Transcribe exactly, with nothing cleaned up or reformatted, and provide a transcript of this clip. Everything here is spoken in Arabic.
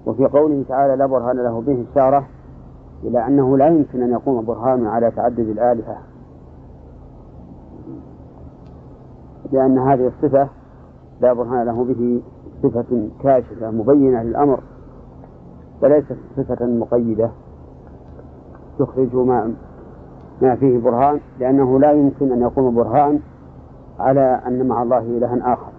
وفي قوله تعالى لا برهان له به إشارة إلى أنه لا يمكن أن يقوم برهان على تعدد الآلهة، لأن هذه الصفة لا برهان له به صفة كاشفة مبينة للأمر، وليست صفة مقيدة تخرج ما ما فيه برهان، لأنه لا يمكن أن يقوم برهان على أن مع الله إلها آخر.